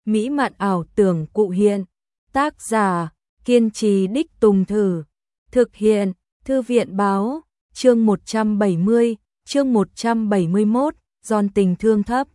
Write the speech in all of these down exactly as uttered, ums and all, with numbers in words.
mỹ mạn ảo tưởng cụ hiện. Tác giả, kiên trì đích tùng thử. Thực hiện, Thư viện báo, chương một trăm bảy mươi, chương một trăm bảy mươi mốt, John tình thương thấp.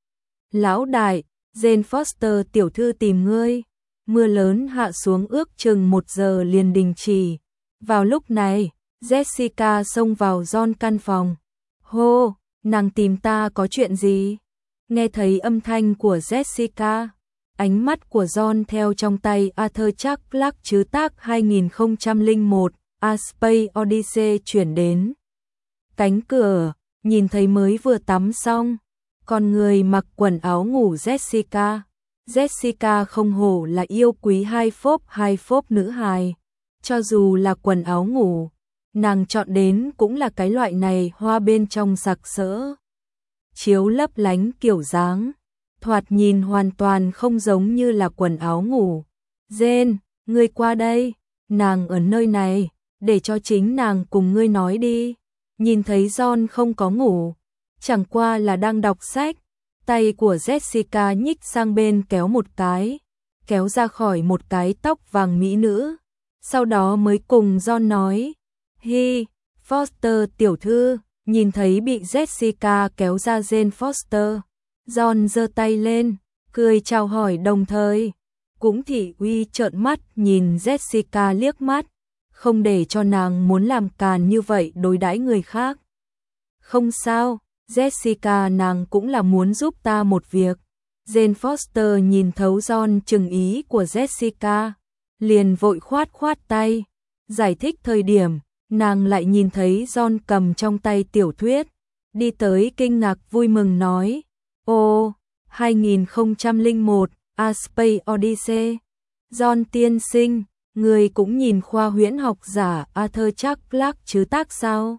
Lão đại, Jane Foster tiểu thư tìm ngươi. Mưa lớn hạ xuống ước chừng một giờ liền đình chỉ. Vào lúc này, Jessica xông vào John căn phòng. Hô, nàng tìm ta có chuyện gì? Nghe thấy âm thanh của Jessica, ánh mắt của John theo trong tay Arthur Clarke lắc chứ tác hai nghìn không trăm lẻ một, A Space Odyssey chuyển đến. Cánh cửa, nhìn thấy mới vừa tắm xong, con người mặc quần áo ngủ Jessica. Jessica không hổ là yêu quý hai phốp hai phốp nữ hài. Cho dù là quần áo ngủ, nàng chọn đến cũng là cái loại này hoa bên trong sặc sỡ. Chiếu lấp lánh kiểu dáng, thoạt nhìn hoàn toàn không giống như là quần áo ngủ. Jane, ngươi qua đây, nàng ở nơi này, để cho chính nàng cùng ngươi nói đi. Nhìn thấy John không có ngủ, chẳng qua là đang đọc sách. Tay của Jessica nhích sang bên kéo một cái, kéo ra khỏi một cái tóc vàng mỹ nữ. Sau đó mới cùng John nói, hi, Foster tiểu thư. Nhìn thấy bị Jessica kéo ra Jane Foster, John giơ tay lên, cười chào hỏi đồng thời, cũng thị uy trợn mắt nhìn Jessica liếc mắt, không để cho nàng muốn làm càn như vậy đối đãi người khác. Không sao, Jessica, nàng cũng là muốn giúp ta một việc. Jane Foster nhìn thấu John chừng ý của Jessica, liền vội khoát khoát tay, giải thích thời điểm. Nàng lại nhìn thấy John cầm trong tay tiểu thuyết, đi tới kinh ngạc vui mừng nói, ô, hai nghìn không trăm lẻ một, A Space Odyssey. John tiên sinh, người cũng nhìn khoa huyễn học giả Arthur Clarke chứ tác sao?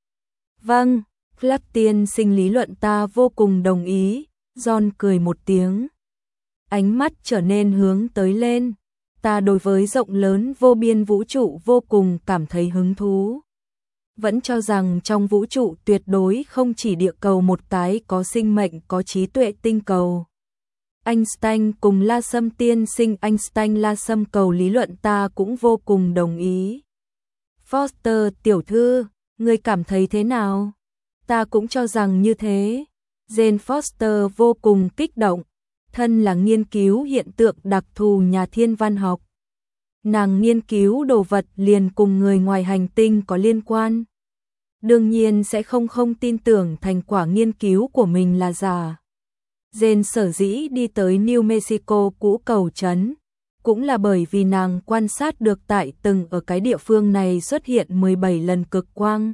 Vâng, Clarke tiên sinh lý luận ta vô cùng đồng ý. John cười một tiếng, ánh mắt trở nên hướng tới lên. Ta đối với rộng lớn vô biên vũ trụ vô cùng cảm thấy hứng thú. Vẫn cho rằng trong vũ trụ tuyệt đối không chỉ địa cầu một cái có sinh mệnh có trí tuệ tinh cầu. Einstein cùng La Sâm tiên sinh Einstein La Sâm cầu lý luận ta cũng vô cùng đồng ý. Foster tiểu thư, ngươi cảm thấy thế nào? Ta cũng cho rằng như thế. Jane Foster vô cùng kích động. Thân là nghiên cứu hiện tượng đặc thù nhà thiên văn học. Nàng nghiên cứu đồ vật liền cùng người ngoài hành tinh có liên quan. Đương nhiên sẽ không không tin tưởng thành quả nghiên cứu của mình là giả. Jane sở dĩ đi tới New Mexico cũ cầu trấn, cũng là bởi vì nàng quan sát được tại từng ở cái địa phương này xuất hiện mười bảy lần cực quang.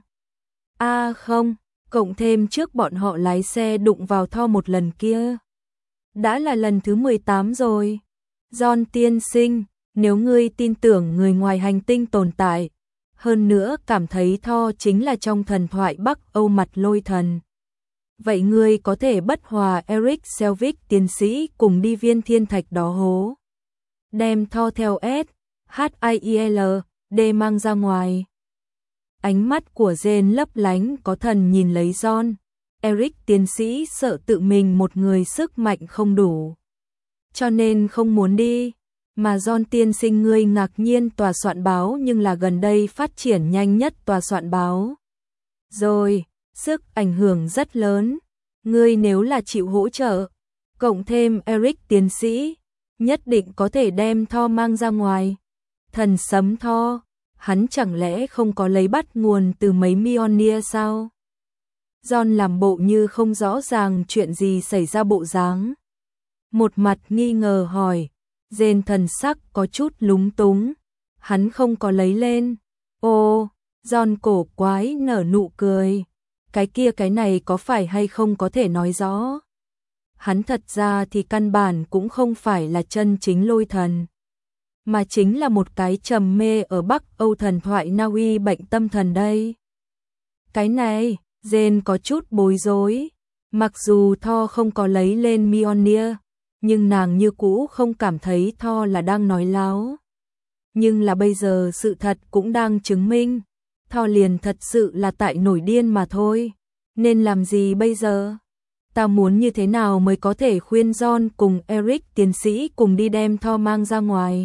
A à không, cộng thêm trước bọn họ lái xe đụng vào Tho một lần kia. Đã là lần thứ mười tám rồi. John tiên sinh, nếu ngươi tin tưởng người ngoài hành tinh tồn tại, hơn nữa cảm thấy Tho chính là trong thần thoại Bắc Âu mặt lôi thần, vậy ngươi có thể bất hòa Eric Selvig tiến sĩ cùng đi viên thiên thạch đó hố. Đem Tho theo S, H I I L, D mang ra ngoài. Ánh mắt của Jane lấp lánh có thần nhìn lấy John. Eric tiến sĩ sợ tự mình một người sức mạnh không đủ, cho nên không muốn đi. Mà John tiên sinh, ngươi ngạc nhiên tòa soạn báo nhưng là gần đây phát triển nhanh nhất tòa soạn báo. Rồi, sức ảnh hưởng rất lớn. Ngươi nếu là chịu hỗ trợ, cộng thêm Eric tiến sĩ, nhất định có thể đem Tho mang ra ngoài. Thần sấm Tho, hắn chẳng lẽ không có lấy bắt nguồn từ mấy Mjolnir sao? John làm bộ như không rõ ràng chuyện gì xảy ra bộ dáng. Một mặt nghi ngờ hỏi, Jane thần sắc có chút lúng túng. Hắn không có lấy lên. Ô, John cổ quái nở nụ cười. Cái kia cái này có phải hay không có thể nói rõ. Hắn thật ra thì căn bản cũng không phải là chân chính lôi thần, mà chính là một cái trầm mê ở Bắc Âu thần thoại Na Uy bệnh tâm thần đây. Cái này, Jane có chút bối rối. Mặc dù Tho không có lấy lên Mjolnir, nhưng nàng như cũ không cảm thấy Tho là đang nói láo. Nhưng là bây giờ sự thật cũng đang chứng minh, Tho liền thật sự là tại nổi điên mà thôi. Nên làm gì bây giờ? Ta muốn như thế nào mới có thể khuyên John cùng Eric tiến sĩ cùng đi đem Thor mang ra ngoài.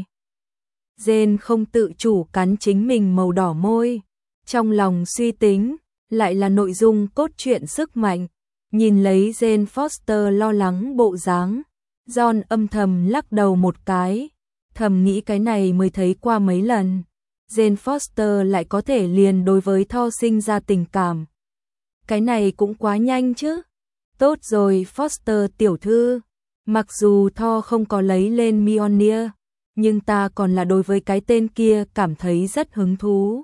Jane không tự chủ cắn chính mình màu đỏ môi, trong lòng suy tính, lại là nội dung cốt truyện sức mạnh. Nhìn lấy Jane Foster lo lắng bộ dáng, John âm thầm lắc đầu một cái, thầm nghĩ cái này mới thấy qua mấy lần. Jane Foster lại có thể liền đối với Thor sinh ra tình cảm. Cái này cũng quá nhanh chứ. Tốt rồi Foster tiểu thư, mặc dù Thor không có lấy lên Mjolnir, nhưng ta còn là đối với cái tên kia cảm thấy rất hứng thú.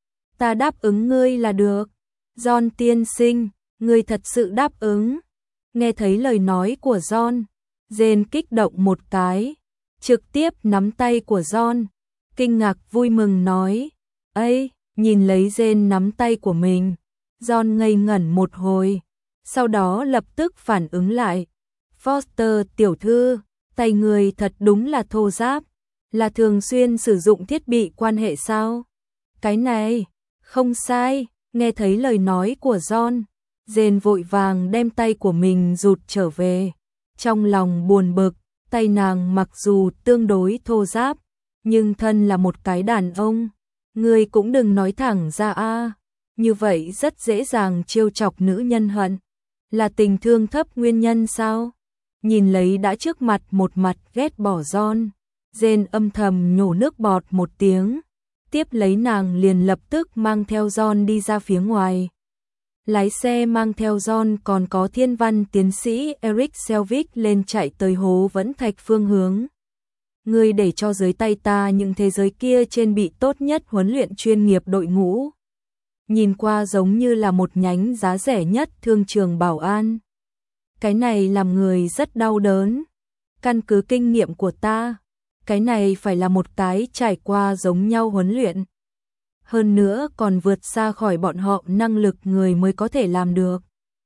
Ta đáp ứng ngươi là được. John tiên sinh, ngươi thật sự đáp ứng. Nghe thấy lời nói của John, Jane kích động một cái, trực tiếp nắm tay của John, kinh ngạc vui mừng nói, "Ây", nhìn lấy Jane nắm tay của mình, John ngây ngẩn một hồi, sau đó lập tức phản ứng lại, "Foster tiểu thư, tay người thật đúng là thô ráp, là thường xuyên sử dụng thiết bị quan hệ sao?" "Cái này, không sai." Nghe thấy lời nói của John, Jane vội vàng đem tay của mình rụt trở về, trong lòng buồn bực, tay nàng mặc dù tương đối thô ráp, nhưng thân là một cái đàn ông, ngươi cũng đừng nói thẳng ra a, như vậy rất dễ dàng trêu chọc nữ nhân hận, là tình thương thấp nguyên nhân sao? Nhìn lấy đã trước mặt một mặt ghét bỏ John, Jane âm thầm nhổ nước bọt một tiếng, tiếp lấy nàng liền lập tức mang theo John đi ra phía ngoài. Lái xe mang theo John còn có thiên văn tiến sĩ Eric Selvig lên chạy tới hố vẫn thạch phương hướng. Ngươi để cho dưới tay ta những thế giới kia trên bị tốt nhất huấn luyện chuyên nghiệp đội ngũ. Nhìn qua giống như là một nhánh giá rẻ nhất thương trường bảo an. Cái này làm người rất đau đớn. Căn cứ kinh nghiệm của ta, cái này phải là một cái trải qua giống nhau huấn luyện. Hơn nữa còn vượt xa khỏi bọn họ năng lực người mới có thể làm được.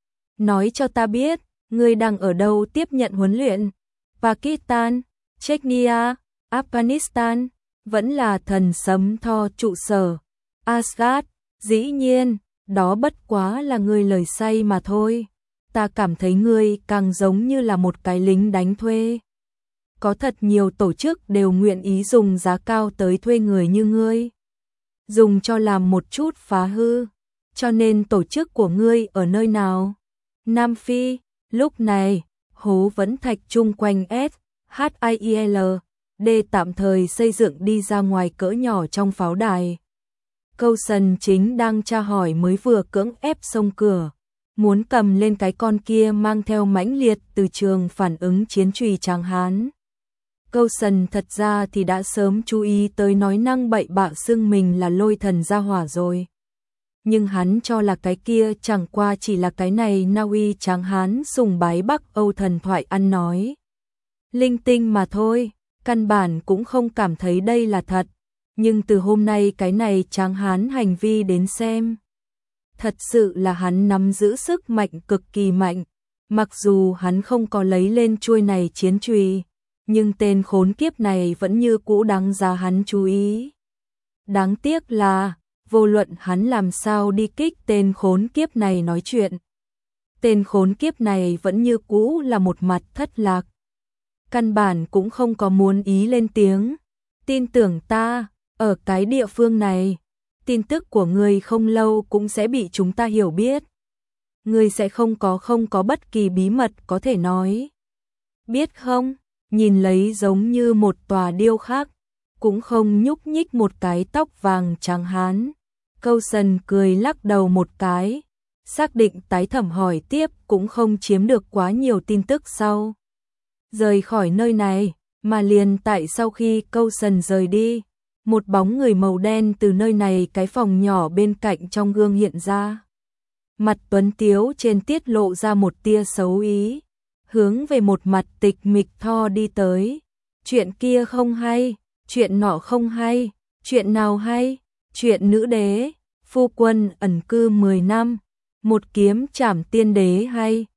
Nói cho ta biết, ngươi đang ở đâu tiếp nhận huấn luyện? Pakistan, Chechnya, Afghanistan, vẫn là thần sấm Thor trụ sở. Asgard, dĩ nhiên, đó bất quá là ngươi lời say mà thôi. Ta cảm thấy ngươi càng giống như là một cái lính đánh thuê. Có thật nhiều tổ chức đều nguyện ý dùng giá cao tới thuê người như ngươi, dùng cho làm một chút phá hư. Cho nên tổ chức của ngươi ở nơi nào? Nam Phi. Lúc này, hố vẫn thạch chung quanh S H I L D tạm thời xây dựng đi ra ngoài cỡ nhỏ trong pháo đài. Coulson chính đang tra hỏi mới vừa cưỡng ép xông cửa, muốn cầm lên cái con kia mang theo mãnh liệt từ trường phản ứng chiến chùy tráng hán. Coulson thật ra thì đã sớm chú ý tới nói năng bậy bạ xưng mình là lôi thần gia hỏa rồi. Nhưng hắn cho là cái kia chẳng qua chỉ là cái này Na Uy tráng hán sùng bái Bắc Âu thần thoại ăn nói. Linh tinh mà thôi, căn bản cũng không cảm thấy đây là thật. Nhưng từ hôm nay cái này tráng hán hành vi đến xem, thật sự là hắn nắm giữ sức mạnh cực kỳ mạnh. Mặc dù hắn không có lấy lên chuôi này chiến chùy, nhưng tên khốn kiếp này vẫn như cũ đáng giá hắn chú ý. Đáng tiếc là, vô luận hắn làm sao đi kích tên khốn kiếp này nói chuyện, tên khốn kiếp này vẫn như cũ là một mặt thất lạc. Căn bản cũng không có muốn ý lên tiếng. Tin tưởng ta, ở cái địa phương này, tin tức của ngươi không lâu cũng sẽ bị chúng ta hiểu biết. Ngươi sẽ không có không có bất kỳ bí mật có thể nói. Biết không? Nhìn lấy giống như một tòa điêu khắc, cũng không nhúc nhích một cái tóc vàng trắng hán. Coulson cười lắc đầu một cái, xác định tái thẩm hỏi tiếp cũng không chiếm được quá nhiều tin tức sau. Rời khỏi nơi này, mà liền tại sau khi Coulson rời đi, một bóng người màu đen từ nơi này cái phòng nhỏ bên cạnh trong gương hiện ra. Mặt tuấn tiếu trên tiết lộ ra một tia xấu ý, hướng về một mặt tịch mịch Thor đi tới. Chuyện kia không hay, chuyện nọ không hay, chuyện nào hay? Chuyện nữ đế, phu quân ẩn cư mười năm, một kiếm trảm tiên đế hay?